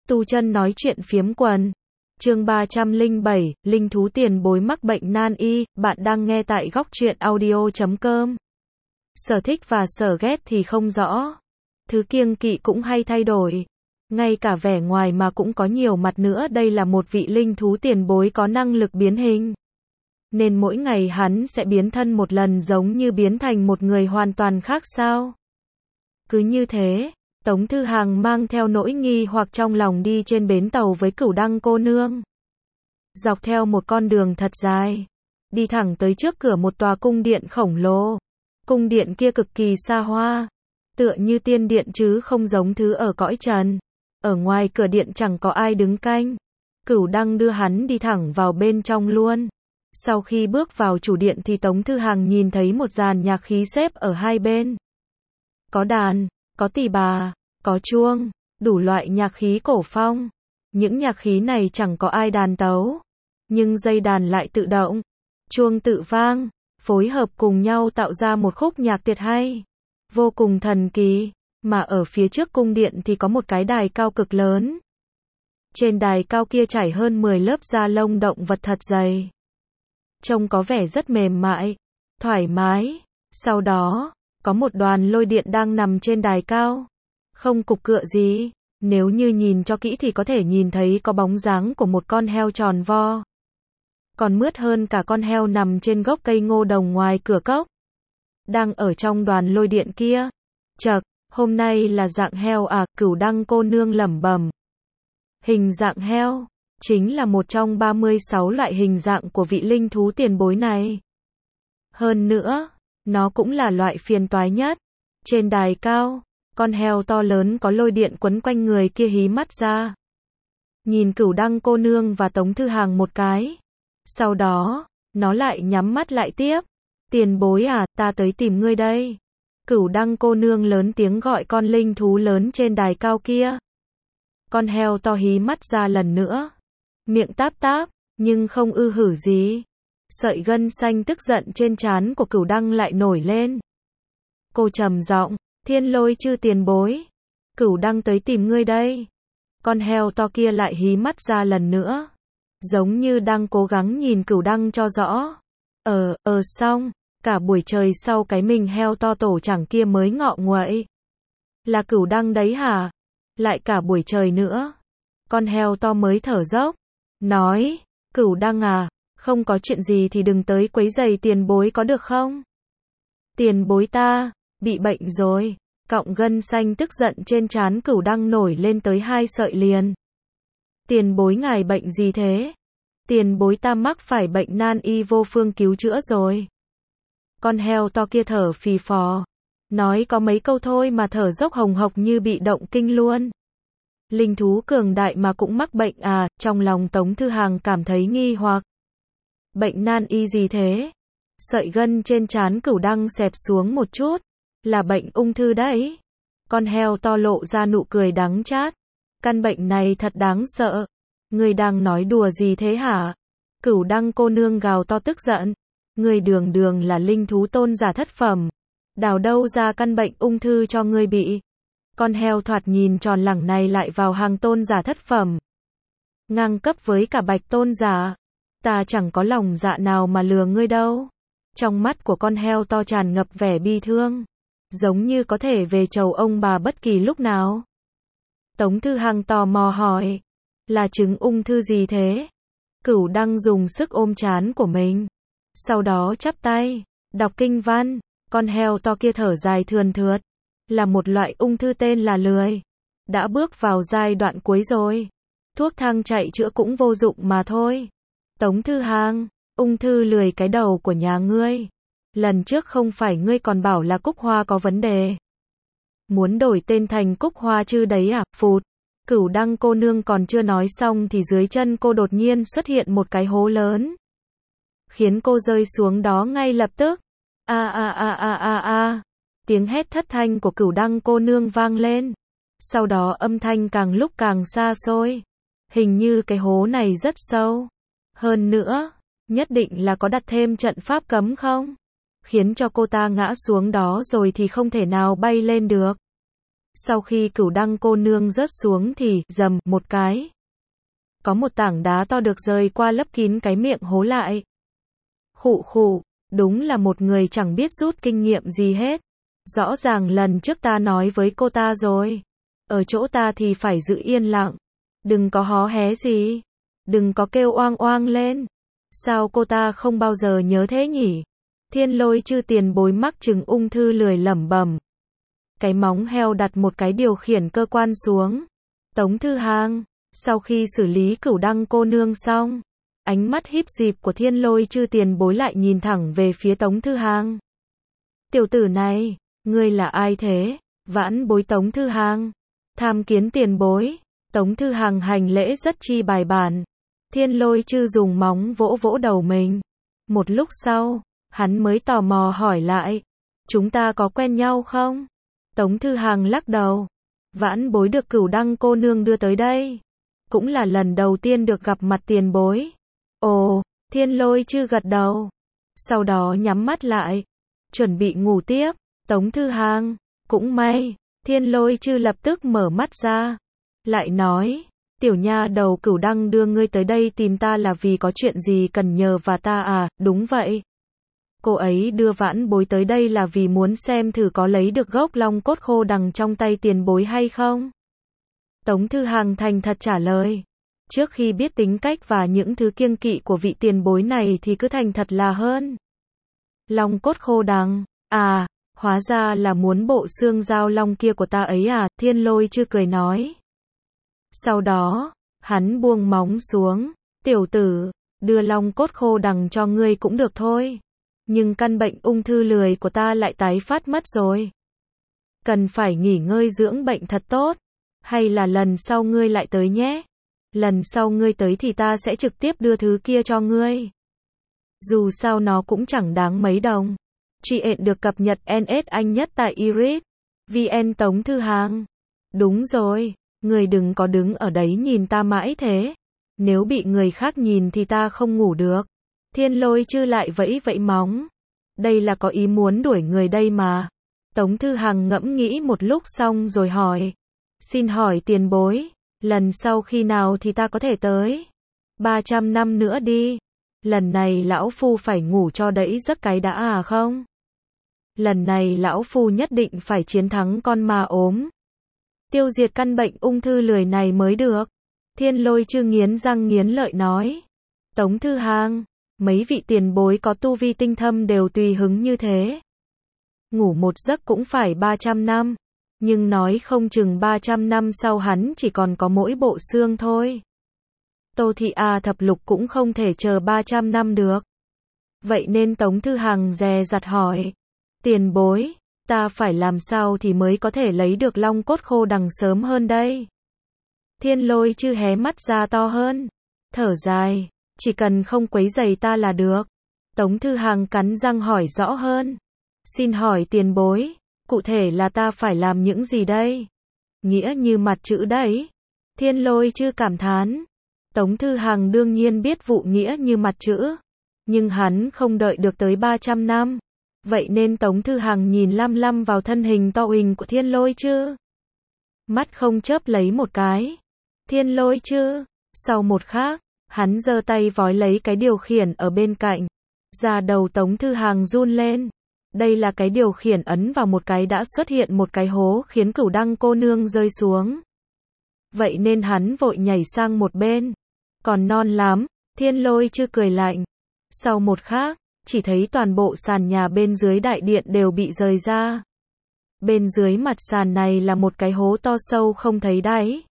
Tu chân nói chuyện phiếm quần. Chương 307, linh thú tiền bối mắc bệnh nan y, bạn đang nghe tại góc truyện audio.com. Sở thích và sở ghét thì không rõ. Thứ kiêng kỵ cũng hay thay đổi. Ngay cả vẻ ngoài mà cũng có nhiều mặt nữa, đây là một vị linh thú tiền bối có năng lực biến hình. Nên mỗi ngày hắn sẽ biến thân một lần, giống như biến thành một người hoàn toàn khác sao? Cứ như thế, Tống Thư Hàng mang theo nỗi nghi hoặc trong lòng đi trên bến tàu với Cửu Đăng cô nương. Dọc theo một con đường thật dài, đi thẳng tới trước cửa một tòa cung điện khổng lồ. Cung điện kia cực kỳ xa hoa, tựa như tiên điện chứ không giống thứ ở cõi trần. Ở ngoài cửa điện chẳng có ai đứng canh. Cửu Đăng đưa hắn đi thẳng vào bên trong luôn. Sau khi bước vào chủ điện thì Tống Thư Hàng nhìn thấy một dàn nhạc khí xếp ở hai bên. Có đàn, có tỳ bà, có chuông, đủ loại nhạc khí cổ phong. Những nhạc khí này chẳng có ai đàn tấu, nhưng dây đàn lại tự động, chuông tự vang, phối hợp cùng nhau tạo ra một khúc nhạc tuyệt hay, vô cùng thần kỳ. Mà ở phía trước cung điện thì có một cái đài cao cực lớn. Trên đài cao kia trải hơn 10 lớp da lông động vật thật dày. Trông có vẻ rất mềm mại, thoải mái. Sau đó, có một đoàn lôi điện đang nằm trên đài cao. Không cục cựa gì, nếu như nhìn cho kỹ thì có thể nhìn thấy có bóng dáng của một con heo tròn vo. Còn mướt hơn cả con heo nằm trên gốc cây ngô đồng ngoài cửa cốc. Đang ở trong đoàn lôi điện kia. Chậc, hôm nay là dạng heo à? Cửu Đăng cô nương lẩm bẩm. Hình dạng heo chính là một trong 36 loại hình dạng của vị linh thú tiền bối này. Hơn nữa, nó cũng là loại phiền toái nhất. Trên đài cao, con heo to lớn có lôi điện quấn quanh người kia hí mắt ra, nhìn Cửu Đăng cô nương và Tống Thư Hàng một cái. Sau đó, nó lại nhắm mắt lại tiếp. Tiền bối à, ta tới tìm ngươi đây. Cửu Đăng cô nương lớn tiếng gọi con linh thú lớn trên đài cao kia. Con heo to hí mắt ra lần nữa, miệng táp táp, nhưng không ư hử gì. Sợi gân xanh tức giận trên trán của Cửu Đăng lại nổi lên. Cô trầm giọng, Thiên Lôi Chư tiền bối, Cửu Đăng tới tìm ngươi đây. Con heo to kia lại hí mắt ra lần nữa, giống như đang cố gắng nhìn Cửu Đăng cho rõ. Xong, cả buổi trời sau cái mình heo to tổ chẳng kia mới ngọ nguậy. Là Cửu Đăng đấy hả? Lại cả buổi trời nữa. Con heo to mới thở dốc, nói, Cửu Đăng à, không có chuyện gì thì đừng tới quấy rầy tiền bối có được không? Tiền bối ta bị bệnh rồi. Cọng gân xanh tức giận trên trán Cửu Đăng nổi lên tới 2 sợi liền. Tiền bối ngài bệnh gì thế? Tiền bối ta mắc phải bệnh nan y vô phương cứu chữa rồi. Con heo to kia thở phì phò, nói có mấy câu thôi mà thở dốc hồng hộc như bị động kinh luôn. Linh thú cường đại mà cũng mắc bệnh à? Trong lòng Tống Thư Hàng cảm thấy nghi hoặc. Bệnh nan y gì thế? Sợi gân trên trán Cửu Đăng xẹp xuống một chút. Là bệnh ung thư đấy. Con heo to lộ ra nụ cười đắng chát. Căn bệnh này thật đáng sợ. Ngươi đang nói đùa gì thế hả? Cửu Đăng cô nương gào to tức giận. Ngươi đường đường là linh thú tôn giả thất phẩm, đào đâu ra căn bệnh ung thư cho ngươi bị? Con heo thoạt nhìn tròn lẳng này lại vào hàng tôn giả thất phẩm, ngang cấp với cả Bạch tôn giả. Ta chẳng có lòng dạ nào mà lừa ngươi đâu. Trong mắt của con heo to tràn ngập vẻ bi thương, giống như có thể về chầu ông bà bất kỳ lúc nào. Tống Thư Hàng tò mò hỏi, là chứng ung thư gì thế? Cửu Đăng dùng sức ôm trán của mình, sau đó chắp tay, đọc kinh văn. Con heo to kia thở dài thườn thượt, là một loại ung thư tên là lười. Đã bước vào giai đoạn cuối rồi. Thuốc thang chạy chữa cũng vô dụng mà thôi. Tống Thư Hàng, ung thư lười cái đầu của nhà ngươi. Lần trước không phải ngươi còn bảo là Cúc Hoa có vấn đề. Muốn đổi tên thành Cúc Hoa chứ đấy à? Phụt. Cửu Đăng cô nương còn chưa nói xong thì dưới chân cô đột nhiên xuất hiện một cái hố lớn, khiến cô rơi xuống đó ngay lập tức. Tiếng hét thất thanh của Cửu Đăng cô nương vang lên. Sau đó âm thanh càng lúc càng xa xôi. Hình như cái hố này rất sâu. Hơn nữa, nhất định là có đặt thêm trận pháp cấm không? Khiến cho cô ta ngã xuống đó rồi thì không thể nào bay lên được. Sau khi Cửu Đăng cô nương rớt xuống thì, rầm, một cái. Có một tảng đá to được rời qua lấp kín cái miệng hố lại. Khụ khụ, đúng là một người chẳng biết rút kinh nghiệm gì hết. Rõ ràng lần trước ta nói với cô ta rồi. Ở chỗ ta thì phải giữ yên lặng. Đừng có hó hé gì. Đừng có kêu oang oang lên. Sao cô ta không bao giờ nhớ thế nhỉ? Thiên Lôi Chư tiền bối mắc chứng ung thư lười lẩm bẩm. Cái móng heo đặt một cái điều khiển cơ quan xuống. Tống Thư Hàng, sau khi xử lý Cửu Đăng cô nương xong, ánh mắt híp híp của Thiên Lôi Chư tiền bối lại nhìn thẳng về phía Tống Thư Hàng. Tiểu tử này, ngươi là ai thế? Vãn bối Tống Thư Hàng. Tham kiến tiền bối. Tống Thư Hàng hành lễ rất chi bài bản. Thiên Lôi Chư dùng móng vỗ vỗ đầu mình. Một lúc sau, hắn mới tò mò hỏi lại. Chúng ta có quen nhau không? Tống Thư Hàng lắc đầu. Vãn bối được Cửu Đăng cô nương đưa tới đây. Cũng là lần đầu tiên được gặp mặt tiền bối. Ồ, Thiên Lôi Chư gật đầu. Sau đó nhắm mắt lại. Chuẩn bị ngủ tiếp. Tống Thư Hàng, cũng may. Thiên Lôi Chư lập tức mở mắt ra. Lại nói, tiểu nha đầu Cửu Đăng đưa ngươi tới đây tìm ta là vì có chuyện gì cần nhờ và ta à? Đúng vậy. Cô ấy đưa vãn bối tới đây là vì muốn xem thử có lấy được gốc long cốt khô đằng trong tay tiền bối hay không. Tống Thư Hàng thành thật trả lời. Trước khi biết tính cách và những thứ kiêng kỵ của vị tiền bối này thì cứ thành thật là hơn. Long cốt khô đằng, à, hóa ra là muốn bộ xương dao long kia của ta ấy à? Thiên Lôi Chư cười nói. Sau đó, hắn buông móng xuống. Tiểu tử, đưa long cốt khô đằng cho ngươi cũng được thôi. Nhưng căn bệnh ung thư lười của ta lại tái phát mất rồi. Cần phải nghỉ ngơi dưỡng bệnh thật tốt. Hay là lần sau ngươi lại tới nhé. Lần sau ngươi tới thì ta sẽ trực tiếp đưa thứ kia cho ngươi. Dù sao nó cũng chẳng đáng mấy đồng. Chuyện được cập nhật NS Anh nhất tại Iris. VN Tống Thư Hàng. Đúng rồi, ngươi đừng có đứng ở đấy nhìn ta mãi thế. Nếu bị người khác nhìn thì ta không ngủ được. Thiên Lôi Chư lại vẫy vẫy móng. Đây là có ý muốn đuổi người đây mà. Tống Thư Hàng ngẫm nghĩ một lúc xong rồi hỏi. Xin hỏi tiền bối, lần sau khi nào thì ta có thể tới? 300 năm nữa đi. Lần này lão phu phải ngủ cho đẫy giấc cái đã à không? Lần này lão phu nhất định phải chiến thắng con ma ốm. Tiêu diệt căn bệnh ung thư lười này mới được. Thiên Lôi Chư nghiến răng nghiến lợi nói. Tống Thư Hàng, mấy vị tiền bối có tu vi tinh thâm đều tùy hứng như thế. Ngủ một giấc cũng phải 300 năm. Nhưng nói không chừng 300 năm sau hắn chỉ còn có mỗi bộ xương thôi. Tô Thị A Thập Lục cũng không thể chờ 300 năm được. Vậy nên Tống Thư Hàng dè dặt hỏi. Tiền bối, ta phải làm sao thì mới có thể lấy được long cốt khô đằng sớm hơn đây? Thiên Lôi Chư hé mắt ra to hơn. Thở dài, chỉ cần không quấy rầy ta là được. Tống Thư Hàng cắn răng hỏi rõ hơn. Xin hỏi tiền bối, cụ thể là ta phải làm những gì đây? Nghĩa như mặt chữ đấy. Thiên Lôi Chư cảm thán. Tống Thư Hàng đương nhiên biết vụ nghĩa như mặt chữ. Nhưng hắn không đợi được tới 300 năm. Vậy nên Tống Thư Hàng nhìn lam lam vào thân hình to uỳnh của Thiên Lôi Chư. Mắt không chớp lấy một cái. Thiên Lôi Chư. Sau một khắc, hắn giơ tay vói lấy cái điều khiển ở bên cạnh. Da đầu Tống Thư Hàng run lên. Đây là cái điều khiển ấn vào một cái đã xuất hiện một cái hố khiến Cửu Đăng cô nương rơi xuống. Vậy nên hắn vội nhảy sang một bên. Còn non lắm, Thiên Lôi Chư cười lạnh. Sau một khắc, chỉ thấy toàn bộ sàn nhà bên dưới đại điện đều bị rời ra. Bên dưới mặt sàn này là một cái hố to sâu không thấy đáy.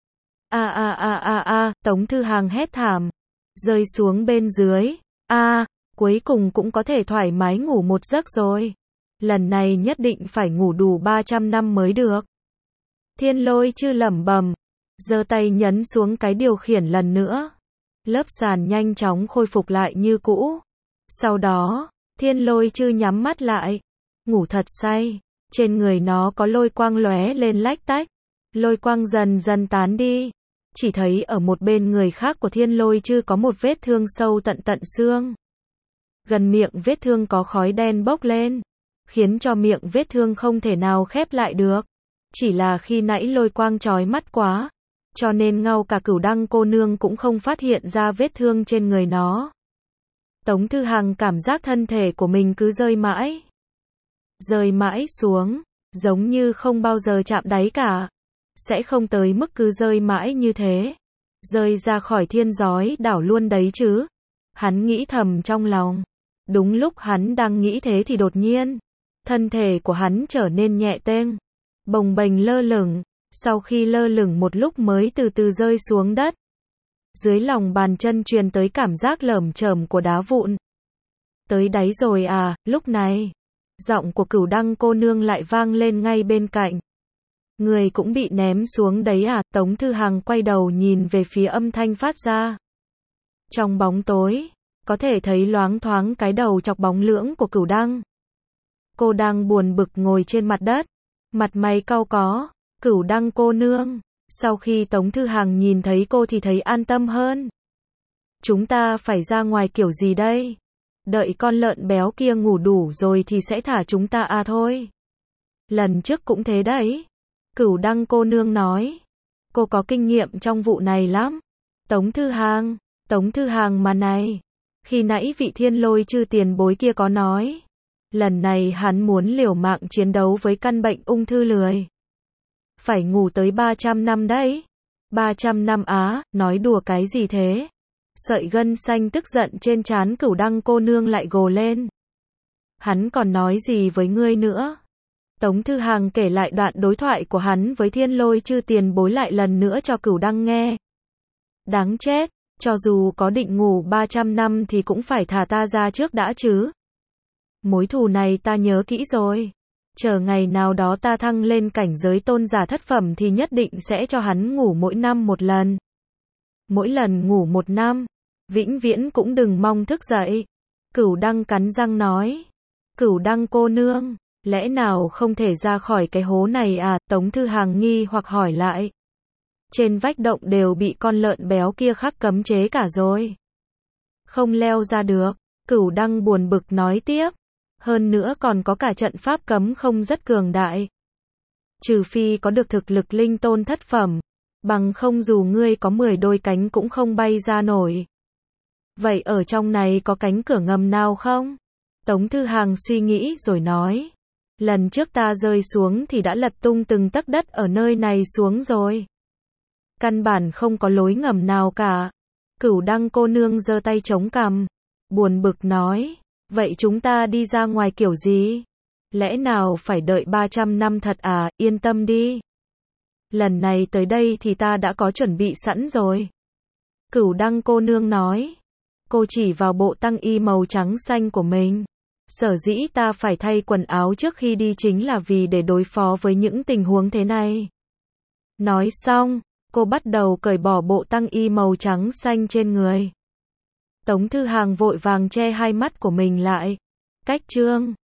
Tống Thư Hàng hét thảm. Rơi xuống bên dưới. Cuối cùng cũng có thể thoải mái ngủ một giấc rồi. Lần này nhất định phải ngủ đủ 300 năm mới được. Thiên Lôi Chư lẩm bẩm, giơ tay nhấn xuống cái điều khiển lần nữa. Lớp sàn nhanh chóng khôi phục lại như cũ. Sau đó, Thiên Lôi Chư nhắm mắt lại, ngủ thật say. Trên người nó có lôi quang lóe lên lách tách. Lôi quang dần dần tán đi. Chỉ thấy ở một bên người khác của Thiên Lôi Chư có một vết thương sâu tận tận xương. Gần miệng vết thương có khói đen bốc lên, khiến cho miệng vết thương không thể nào khép lại được. Chỉ là khi nãy lôi quang chói mắt quá, cho nên ngay cả Cửu Đăng cô nương cũng không phát hiện ra vết thương trên người nó. Tống Thư Hằng cảm giác thân thể của mình cứ rơi mãi xuống, giống như không bao giờ chạm đáy cả. Sẽ không tới mức cứ rơi mãi như thế. Rơi ra khỏi thiên giói đảo luôn đấy chứ. Hắn nghĩ thầm trong lòng. Đúng lúc hắn đang nghĩ thế thì đột nhiên, thân thể của hắn trở nên nhẹ tênh, bồng bềnh lơ lửng. Sau khi lơ lửng một lúc mới từ từ rơi xuống đất. Dưới lòng bàn chân truyền tới cảm giác lởm chởm của đá vụn. Tới đáy rồi à, lúc này, giọng của Cửu Đăng cô nương lại vang lên ngay bên cạnh. Người cũng bị ném xuống đấy à? Tống Thư Hằng quay đầu nhìn về phía âm thanh phát ra. Trong bóng tối, có thể thấy loáng thoáng cái đầu chọc bóng lưỡng của Cửu Đăng. Cô đang buồn bực ngồi trên mặt đất, mặt mày cau có. Cửu Đăng cô nương, sau khi Tống Thư Hằng nhìn thấy cô thì thấy an tâm hơn. Chúng ta phải ra ngoài kiểu gì đây? Đợi con lợn béo kia ngủ đủ rồi thì sẽ thả chúng ta à thôi. Lần trước cũng thế đấy. Cửu Đăng cô nương nói. Cô có kinh nghiệm trong vụ này lắm. Tống Thư Hằng mà này. Khi nãy vị Thiên Lôi Chư tiền bối kia có nói. Lần này hắn muốn liều mạng chiến đấu với căn bệnh ung thư lười. Phải ngủ tới 300 năm đấy. 300 năm á, nói đùa cái gì thế? Sợi gân xanh tức giận trên trán Cửu Đăng cô nương lại gồ lên. Hắn còn nói gì với ngươi nữa? Tống Thư Hằng kể lại đoạn đối thoại của hắn với Thiên Lôi Chư tiền bối lại lần nữa cho Cửu Đăng nghe. Đáng chết, cho dù có định ngủ 300 năm thì cũng phải thả ta ra trước đã chứ. Mối thù này ta nhớ kỹ rồi. Chờ ngày nào đó ta thăng lên cảnh giới tôn giả thất phẩm thì nhất định sẽ cho hắn ngủ mỗi năm một lần. Mỗi lần ngủ 1 năm, vĩnh viễn cũng đừng mong thức dậy. Cửu Đăng cắn răng nói. Cửu Đăng cô nương, lẽ nào không thể ra khỏi cái hố này à? Tống Thư Hằng nghi hoặc hỏi lại. Trên vách động đều bị con lợn béo kia khắc cấm chế cả rồi. Không leo ra được. Cửu Đăng buồn bực nói tiếp. Hơn nữa còn có cả trận pháp cấm không rất cường đại. Trừ phi có được thực lực linh tôn thất phẩm, bằng không dù ngươi có 10 đôi cánh cũng không bay ra nổi. Vậy ở trong này có cánh cửa ngầm nào không? Tống Thư Hằng suy nghĩ rồi nói. Lần trước ta rơi xuống thì đã lật tung từng tấc đất ở nơi này xuống rồi. Căn bản không có lối ngầm nào cả. Cửu Đăng cô nương giơ tay chống cằm, buồn bực nói. Vậy chúng ta đi ra ngoài kiểu gì? Lẽ nào phải đợi 300 năm thật à? Yên tâm đi. Lần này tới đây thì ta đã có chuẩn bị sẵn rồi. Cửu Đăng cô nương nói. Cô chỉ vào bộ tăng y màu trắng xanh của mình. Sở dĩ ta phải thay quần áo trước khi đi chính là vì để đối phó với những tình huống thế này. Nói xong, cô bắt đầu cởi bỏ bộ tăng y màu trắng xanh trên người. Tống Thư Hằng vội vàng che hai mắt của mình lại. Cách chương